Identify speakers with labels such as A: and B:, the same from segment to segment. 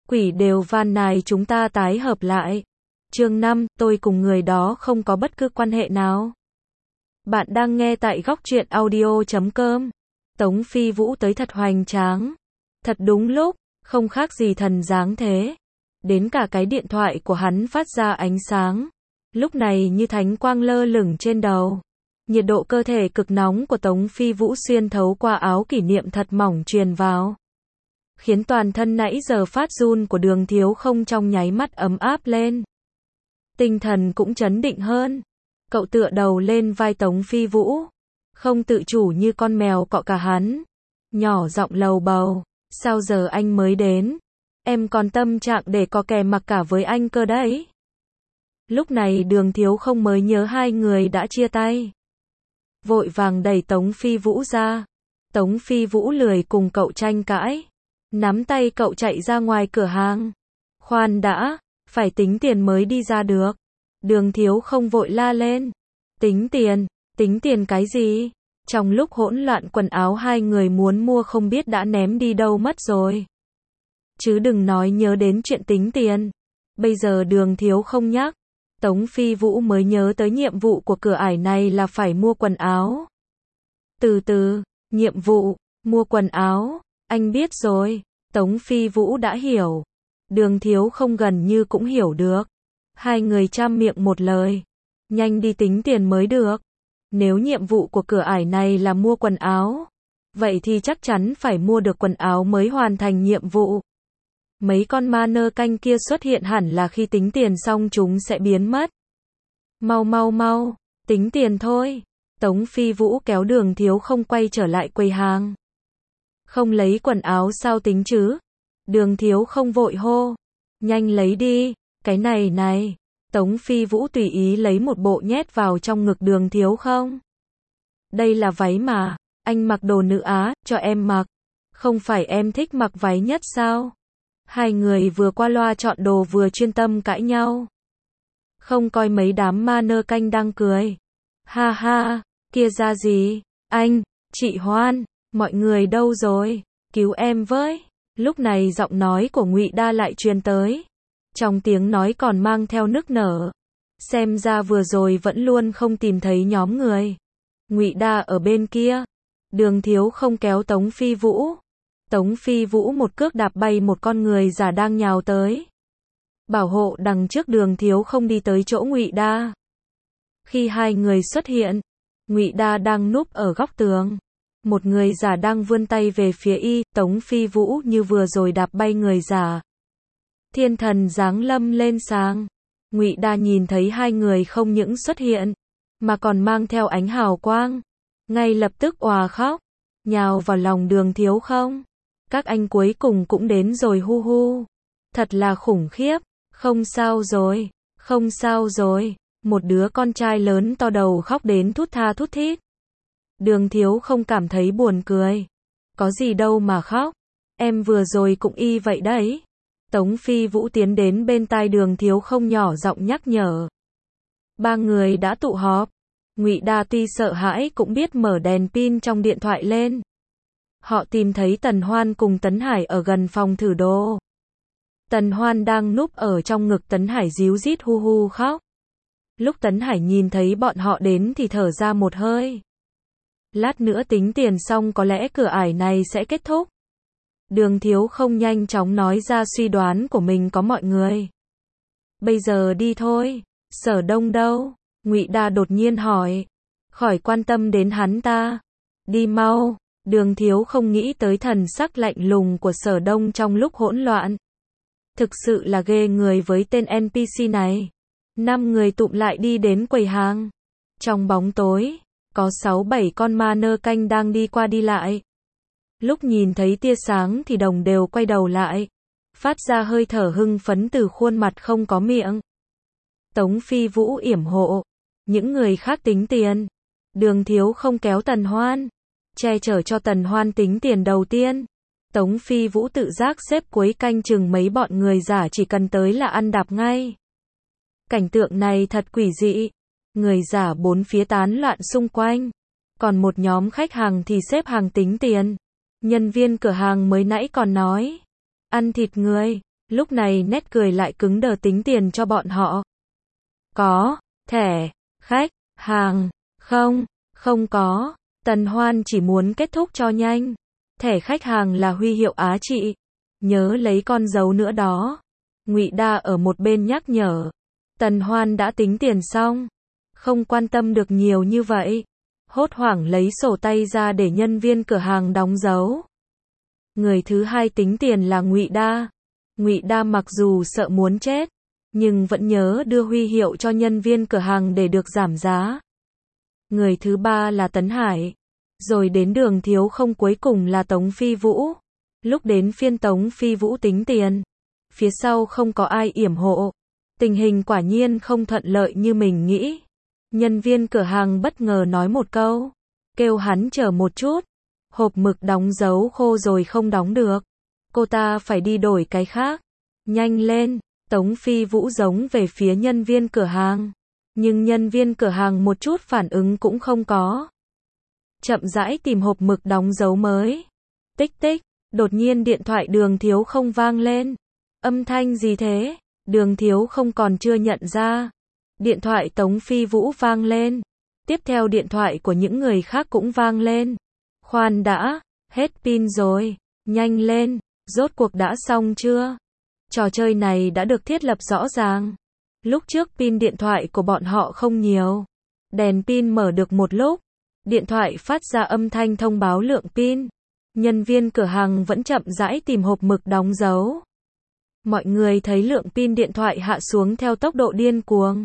A: Quỷ đều van nài chúng ta tái hợp lại. Chương 5, tôi cùng người đó không có bất cứ quan hệ nào. Bạn đang nghe tại góc truyện audio.com. Tống Phi Vũ tới thật hoành tráng. Thật đúng lúc, không khác gì thần dáng thế. Đến cả cái điện thoại của hắn phát ra ánh sáng. Lúc này như thánh quang lơ lửng trên đầu. Nhiệt độ cơ thể cực nóng của Tống Phi Vũ xuyên thấu qua áo kỷ niệm thật mỏng truyền vào. Khiến toàn thân nãy giờ phát run của Đường Thiếu Không trong nháy mắt ấm áp lên. Tinh thần cũng chấn định hơn. Cậu tựa đầu lên vai Tống Phi Vũ. Không tự chủ như con mèo cọ cả hắn. Nhỏ giọng lầu bầu. Sao giờ anh mới đến? Em còn tâm trạng để có kè mặc cả với anh cơ đấy. Lúc này Đường Thiếu Không mới nhớ hai người đã chia tay. Vội vàng đẩy Tống Phi Vũ ra. Tống Phi Vũ lười cùng cậu tranh cãi. Nắm tay cậu chạy ra ngoài cửa hàng. Khoan đã, phải tính tiền mới đi ra được. Đường Thiếu Không vội la lên. Tính tiền cái gì? Trong lúc hỗn loạn quần áo hai người muốn mua không biết đã ném đi đâu mất rồi. Chứ đừng nói nhớ đến chuyện tính tiền. Bây giờ Đường Thiếu Không nhắc. Tống Phi Vũ mới nhớ tới nhiệm vụ của cửa ải này là phải mua quần áo. Nhiệm vụ, mua quần áo, anh biết rồi. Tống Phi Vũ đã hiểu. Đường Thiếu Không gần như cũng hiểu được. Hai người chăm miệng một lời. Nhanh đi tính tiền mới được. Nếu nhiệm vụ của cửa ải này là mua quần áo, vậy thì chắc chắn phải mua được quần áo mới hoàn thành nhiệm vụ. Mấy con ma nơ canh kia xuất hiện hẳn là khi tính tiền xong chúng sẽ biến mất. Mau, tính tiền thôi. Tống Phi Vũ kéo Đường Thiếu Không quay trở lại quầy hàng. Không lấy quần áo sao tính chứ? Đường Thiếu Không vội hô. Nhanh lấy đi, cái này. Tống Phi Vũ tùy ý lấy một bộ nhét vào trong ngực Đường Thiếu Không. Đây là váy mà, anh mặc đồ nữ Á, cho em mặc. Không phải em thích mặc váy nhất sao? Hai người vừa qua loa chọn đồ vừa chuyên tâm cãi nhau. Không coi mấy đám ma nơ canh đang cười. Ha, kia ra gì? Anh, chị Hoan, mọi người đâu rồi? Cứu em với. Lúc này giọng nói của Ngụy Đa lại truyền tới. Trong tiếng nói còn mang theo nức nở. Xem ra vừa rồi vẫn luôn không tìm thấy nhóm người. Ngụy Đa ở bên kia. Đường Thiếu Không kéo Tống Phi Vũ. Tống Phi Vũ một cước đạp bay một con người giả đang nhào tới. Bảo hộ đằng trước Đường Thiếu Không đi tới chỗ Ngụy Đa. Khi hai người xuất hiện, Ngụy Đa đang núp ở góc tường. Một người giả đang vươn tay về phía y, Tống Phi Vũ như vừa rồi đạp bay người giả. Thiên thần giáng lâm lên sáng. Ngụy Đa nhìn thấy hai người không những xuất hiện, mà còn mang theo ánh hào quang. Ngay lập tức òa khóc, nhào vào lòng Đường Thiếu Không. Các anh cuối cùng cũng đến rồi hu. Thật là khủng khiếp, không sao rồi. Một đứa con trai lớn to đầu khóc đến thút tha thút thít. Đường Thiếu Không cảm thấy buồn cười. Có gì đâu mà khóc, em vừa rồi cũng y vậy đấy. Tống Phi Vũ tiến đến bên tai Đường Thiếu Không nhỏ giọng nhắc nhở. Ba người đã tụ họp. Ngụy Đa tuy sợ hãi cũng biết mở đèn pin trong điện thoại lên. Họ tìm thấy Tần Hoan cùng Tấn Hải ở gần phòng thử đồ. Tần Hoan đang núp ở trong ngực Tấn Hải ríu rít hu khóc. Lúc Tấn Hải nhìn thấy bọn họ đến thì thở ra một hơi. Lát nữa tính tiền xong có lẽ cửa ải này sẽ kết thúc. Đường Thiếu Không nhanh chóng nói ra suy đoán của mình có mọi người. Bây giờ đi thôi. Sở Đông đâu? Ngụy Đa đột nhiên hỏi. Khỏi quan tâm đến hắn ta. Đi mau. Đường Thiếu Không nghĩ tới thần sắc lạnh lùng của Sở Đông trong lúc hỗn loạn. Thực sự là ghê người với tên NPC này. 5 người tụm lại đi đến quầy hàng. Trong bóng tối, có 6-7 con ma nơ canh đang đi qua đi lại. Lúc nhìn thấy tia sáng thì đồng đều quay đầu lại. Phát ra hơi thở hưng phấn từ khuôn mặt không có miệng. Tống Phi Vũ yểm hộ. Những người khác tính tiền. Đường Thiếu Không kéo Tần Hoan. Che chở cho Tần Hoan tính tiền đầu tiên. Tống Phi Vũ tự giác xếp cuối canh chừng mấy bọn người giả chỉ cần tới là ăn đạp ngay. Cảnh tượng này thật quỷ dị. Người giả bốn phía tán loạn xung quanh. Còn một nhóm khách hàng thì xếp hàng tính tiền. Nhân viên cửa hàng mới nãy còn nói. Ăn thịt người. Lúc này nét cười lại cứng đờ tính tiền cho bọn họ. Có, thẻ, khách, hàng, không, không có. Tần Hoan chỉ muốn kết thúc cho nhanh. Thẻ khách hàng là huy hiệu Á trị. Nhớ lấy con dấu nữa đó. Ngụy Đa ở một bên nhắc nhở. Tần Hoan đã tính tiền xong. Không quan tâm được nhiều như vậy. Hốt hoảng lấy sổ tay ra để nhân viên cửa hàng đóng dấu. Người thứ hai tính tiền là Ngụy Đa. Ngụy Đa mặc dù sợ muốn chết, nhưng vẫn nhớ đưa huy hiệu cho nhân viên cửa hàng để được giảm giá. Người thứ ba là Tấn Hải. Rồi đến Đường Thiếu Không, cuối cùng là Tống Phi Vũ. Lúc đến phiên Tống Phi Vũ tính tiền, phía sau không có ai yểm hộ. Tình hình quả nhiên không thuận lợi như mình nghĩ. Nhân viên cửa hàng bất ngờ nói một câu, kêu hắn chờ một chút. Hộp mực đóng dấu khô rồi không đóng được. Cô ta phải đi đổi cái khác. Nhanh lên, Tống Phi Vũ giống về phía nhân viên cửa hàng. Nhưng nhân viên cửa hàng một chút phản ứng cũng không có. Chậm rãi tìm hộp mực đóng dấu mới. Tích tích, đột nhiên điện thoại Đường Thiếu Không vang lên. Âm thanh gì thế? Đường Thiếu Không còn chưa nhận ra. Điện thoại Tống Phi Vũ vang lên. Tiếp theo điện thoại của những người khác cũng vang lên. Khoan đã, hết pin rồi. Nhanh lên, rốt cuộc đã xong chưa? Trò chơi này đã được thiết lập rõ ràng. Lúc trước pin điện thoại của bọn họ không nhiều. Đèn pin mở được một lúc. Điện thoại phát ra âm thanh thông báo lượng pin. Nhân viên cửa hàng vẫn chậm rãi tìm hộp mực đóng dấu. Mọi người thấy lượng pin điện thoại hạ xuống theo tốc độ điên cuồng.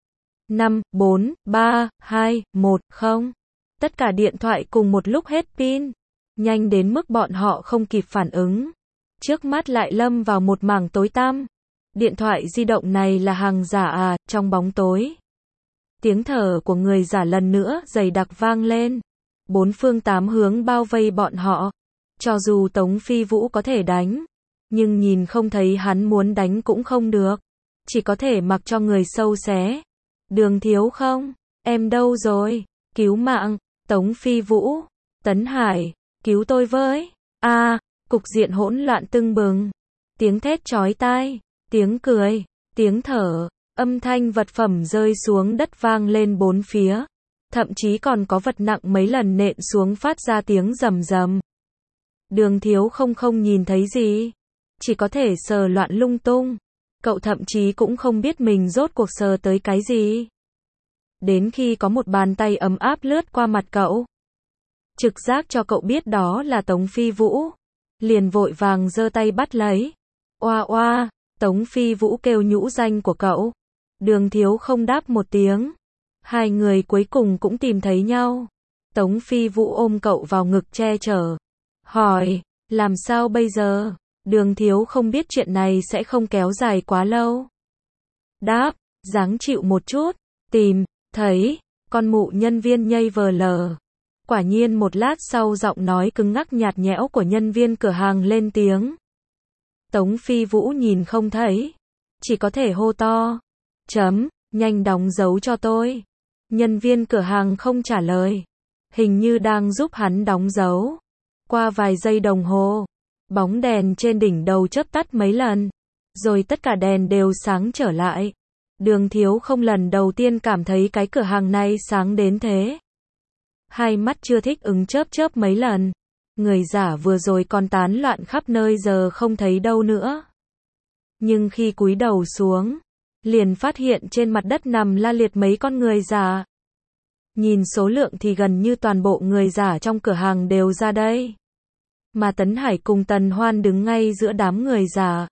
A: 5, 4, 3, 2, 1, 0. Tất cả điện thoại cùng một lúc hết pin. Nhanh đến mức bọn họ không kịp phản ứng. Trước mắt lại lâm vào một mảng tối tăm. Điện thoại di động này là hàng giả à? Trong bóng tối, tiếng thở của người giả lần nữa dày đặc vang lên. Bốn phương tám hướng bao vây bọn họ. Cho dù Tống Phi Vũ có thể đánh, nhưng nhìn không thấy hắn muốn đánh cũng không được. Chỉ có thể mặc cho người sâu xé. Đường Thiếu Không, em đâu rồi? Cứu mạng. Tống Phi Vũ, Tấn Hải, cứu tôi với. Cục diện hỗn loạn tưng bừng. Tiếng thét chói tai, tiếng cười, tiếng thở, âm thanh vật phẩm rơi xuống đất vang lên bốn phía. Thậm chí còn có vật nặng mấy lần nện xuống phát ra tiếng rầm rầm. Đường Thiếu Không không nhìn thấy gì. Chỉ có thể sờ loạn lung tung. Cậu thậm chí cũng không biết mình rốt cuộc sờ tới cái gì. Đến khi có một bàn tay ấm áp lướt qua mặt cậu. Trực giác cho cậu biết đó là Tống Phi Vũ. Liền vội vàng giơ tay bắt lấy. Oa oa, Tống Phi Vũ kêu nhũ danh của cậu. Đường Thiếu Không đáp một tiếng. Hai người cuối cùng cũng tìm thấy nhau. Tống Phi Vũ ôm cậu vào ngực che chở. Hỏi, làm sao bây giờ? Đường Thiếu Không biết chuyện này sẽ không kéo dài quá lâu. Đáp, ráng chịu một chút. Tìm, thấy, con mụ nhân viên nhây vờ lờ. Quả nhiên một lát sau giọng nói cứng ngắc nhạt nhẽo của nhân viên cửa hàng lên tiếng. Tống Phi Vũ nhìn không thấy. Chỉ có thể hô to. Nhanh đóng dấu cho tôi. Nhân viên cửa hàng không trả lời. Hình như đang giúp hắn đóng dấu. Qua vài giây đồng hồ, bóng đèn trên đỉnh đầu chớp tắt mấy lần. Rồi tất cả đèn đều sáng trở lại. Đường Thiếu Không lần đầu tiên cảm thấy cái cửa hàng này sáng đến thế. Hai mắt chưa thích ứng chớp chớp mấy lần. Người giả vừa rồi còn tán loạn khắp nơi giờ không thấy đâu nữa. Nhưng khi cúi đầu xuống, liền phát hiện trên mặt đất nằm la liệt mấy con người giả. Nhìn số lượng thì gần như toàn bộ người giả trong cửa hàng đều ra đây. Mà Tấn Hải cùng Tần Hoan đứng ngay giữa đám người giả.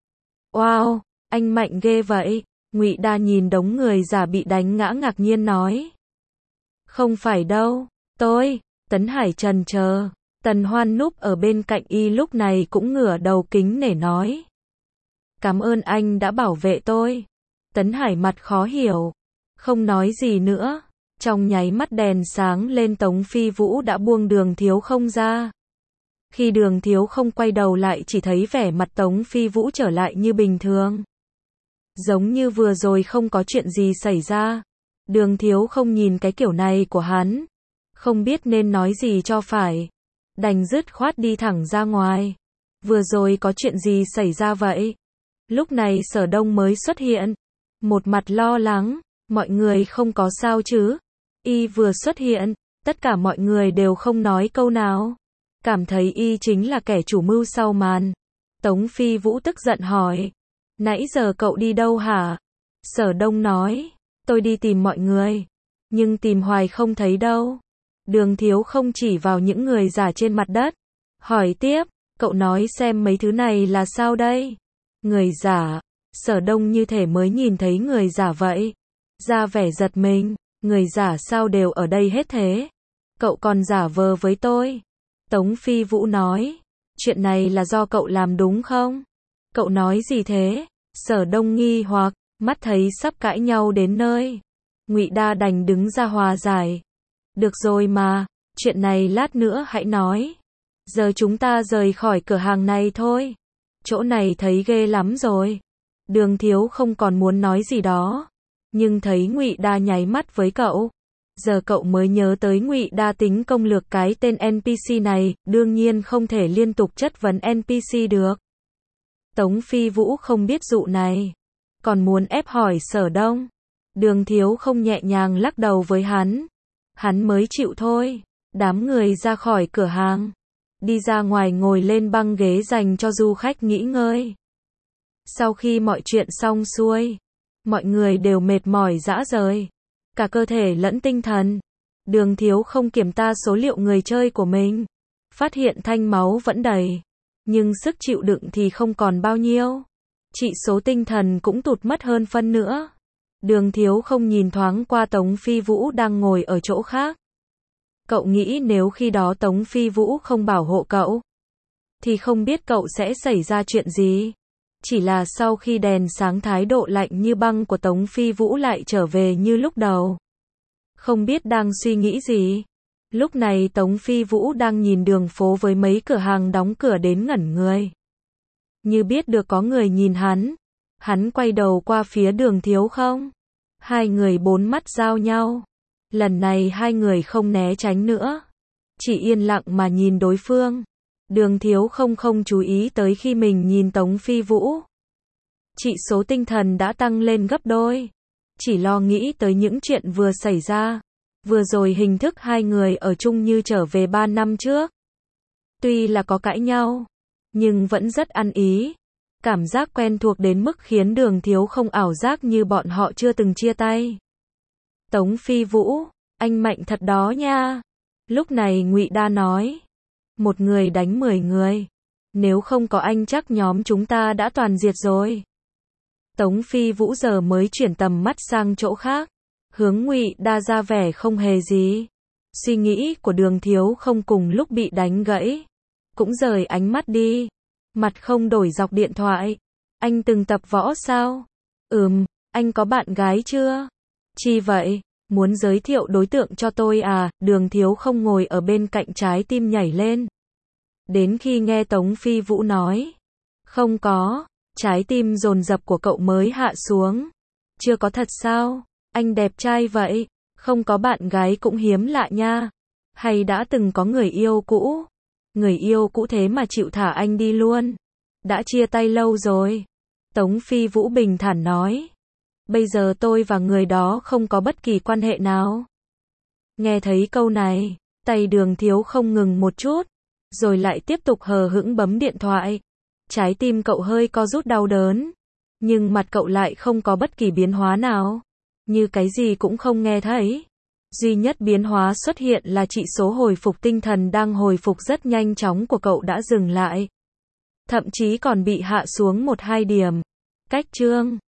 A: Wow, anh mạnh ghê vậy. Ngụy Đa nhìn đống người giả bị đánh ngã ngạc nhiên nói. Không phải đâu, tôi. Tấn Hải trần chờ. Tần Hoan núp ở bên cạnh y lúc này cũng ngửa đầu kính nể nói. Cảm ơn anh đã bảo vệ tôi. Tấn Hải mặt khó hiểu. Không nói gì nữa. Trong nháy mắt đèn sáng lên Tống Phi Vũ đã buông Đường Thiếu Không ra. Khi Đường Thiếu Không quay đầu lại chỉ thấy vẻ mặt Tống Phi Vũ trở lại như bình thường. Giống như vừa rồi không có chuyện gì xảy ra. Đường Thiếu Không nhìn cái kiểu này của hắn. Không biết nên nói gì cho phải. Đành dứt khoát đi thẳng ra ngoài. Vừa rồi có chuyện gì xảy ra vậy? Lúc này Sở Đông mới xuất hiện. Một mặt lo lắng, mọi người không có sao chứ? Y vừa xuất hiện, tất cả mọi người đều không nói câu nào. Cảm thấy Y chính là kẻ chủ mưu sau màn. Tống Phi Vũ tức giận hỏi. Nãy giờ cậu đi đâu hả? Sở Đông nói. Tôi đi tìm mọi người. Nhưng tìm hoài không thấy đâu. Đường Thiếu không chỉ vào những người giả trên mặt đất. Hỏi tiếp, cậu nói xem mấy thứ này là sao đây? Người giả. Sở Đông như thể mới nhìn thấy người giả vậy. Ra vẻ giật mình. Người giả sao đều ở đây hết thế? Cậu còn giả vờ với tôi. Tống Phi Vũ nói. Chuyện này là do cậu làm đúng không? Cậu nói gì thế? Sở Đông nghi hoặc, mắt thấy sắp cãi nhau đến nơi. Ngụy Đa đành đứng ra hòa giải. Được rồi mà, chuyện này lát nữa hãy nói. Giờ chúng ta rời khỏi cửa hàng này thôi. Chỗ này thấy ghê lắm rồi. Đường Thiếu không còn muốn nói gì đó, nhưng thấy Ngụy Đa nháy mắt với cậu. Giờ cậu mới nhớ tới Ngụy Đa tính công lược cái tên NPC này, đương nhiên không thể liên tục chất vấn NPC được. Tống Phi Vũ không biết dụ này, còn muốn ép hỏi Sở Đông. Đường Thiếu không nhẹ nhàng lắc đầu với hắn. Hắn mới chịu thôi. Đám người ra khỏi cửa hàng, đi ra ngoài ngồi lên băng ghế dành cho du khách nghỉ ngơi. Sau khi mọi chuyện xong xuôi, mọi người đều mệt mỏi rã rời, cả cơ thể lẫn tinh thần. Đường Thiếu không kiểm tra số liệu người chơi của mình, phát hiện thanh máu vẫn đầy, nhưng sức chịu đựng thì không còn bao nhiêu. Chỉ số tinh thần cũng tụt mất hơn phân nữa. Đường Thiếu không nhìn thoáng qua Tống Phi Vũ đang ngồi ở chỗ khác. Cậu nghĩ nếu khi đó Tống Phi Vũ không bảo hộ cậu, thì không biết cậu sẽ xảy ra chuyện gì. Chỉ là sau khi đèn sáng thái độ lạnh như băng của Tống Phi Vũ lại trở về như lúc đầu. Không biết đang suy nghĩ gì. Lúc này Tống Phi Vũ đang nhìn đường phố với mấy cửa hàng đóng cửa đến ngẩn người. Như biết được có người nhìn hắn quay đầu qua phía Đường Thiếu không. Hai người bốn mắt giao nhau. Lần này hai người không né tránh nữa, chỉ yên lặng mà nhìn đối phương. Đường Thiếu không chú ý tới khi mình nhìn Tống Phi Vũ. Chỉ số tinh thần đã tăng lên gấp đôi. Chỉ lo nghĩ tới những chuyện vừa xảy ra. Vừa rồi hình thức hai người ở chung như trở về 3 năm trước. Tuy là có cãi nhau, nhưng vẫn rất ăn ý. Cảm giác quen thuộc đến mức khiến Đường Thiếu không ảo giác như bọn họ chưa từng chia tay. Tống Phi Vũ, anh mạnh thật đó nha. Lúc này Ngụy Đa nói. Một người đánh 10 người. Nếu không có anh chắc nhóm chúng ta đã toàn diệt rồi. Tống Phi Vũ giờ mới chuyển tầm mắt sang chỗ khác. Hướng Ngụy Đa ra vẻ không hề gì. Suy nghĩ của Đường Thiếu không cùng lúc bị đánh gãy. Cũng rời ánh mắt đi. Mặt không đổi dọc điện thoại. Anh từng tập võ sao? Anh có bạn gái chưa? Chi vậy? Muốn giới thiệu đối tượng cho tôi à? Đường Thiếu không ngồi ở bên cạnh trái tim nhảy lên. Đến khi nghe Tống Phi Vũ nói không có, trái tim dồn dập của cậu mới hạ xuống. Chưa có thật sao? Anh đẹp trai vậy, không có bạn gái cũng hiếm lạ nha. Hay đã từng có người yêu cũ? Người yêu cũ thế mà chịu thả anh đi luôn. Đã chia tay lâu rồi. Tống Phi Vũ bình thản nói. Bây giờ tôi và người đó không có bất kỳ quan hệ nào. Nghe thấy câu này, tay Đường Thiếu không ngừng một chút, rồi lại tiếp tục hờ hững bấm điện thoại. Trái tim cậu hơi co rút đau đớn, nhưng mặt cậu lại không có bất kỳ biến hóa nào, như cái gì cũng không nghe thấy. Duy nhất biến hóa xuất hiện là chỉ số hồi phục tinh thần đang hồi phục rất nhanh chóng của cậu đã dừng lại. Thậm chí còn bị hạ xuống 1-2 điểm. Cách chương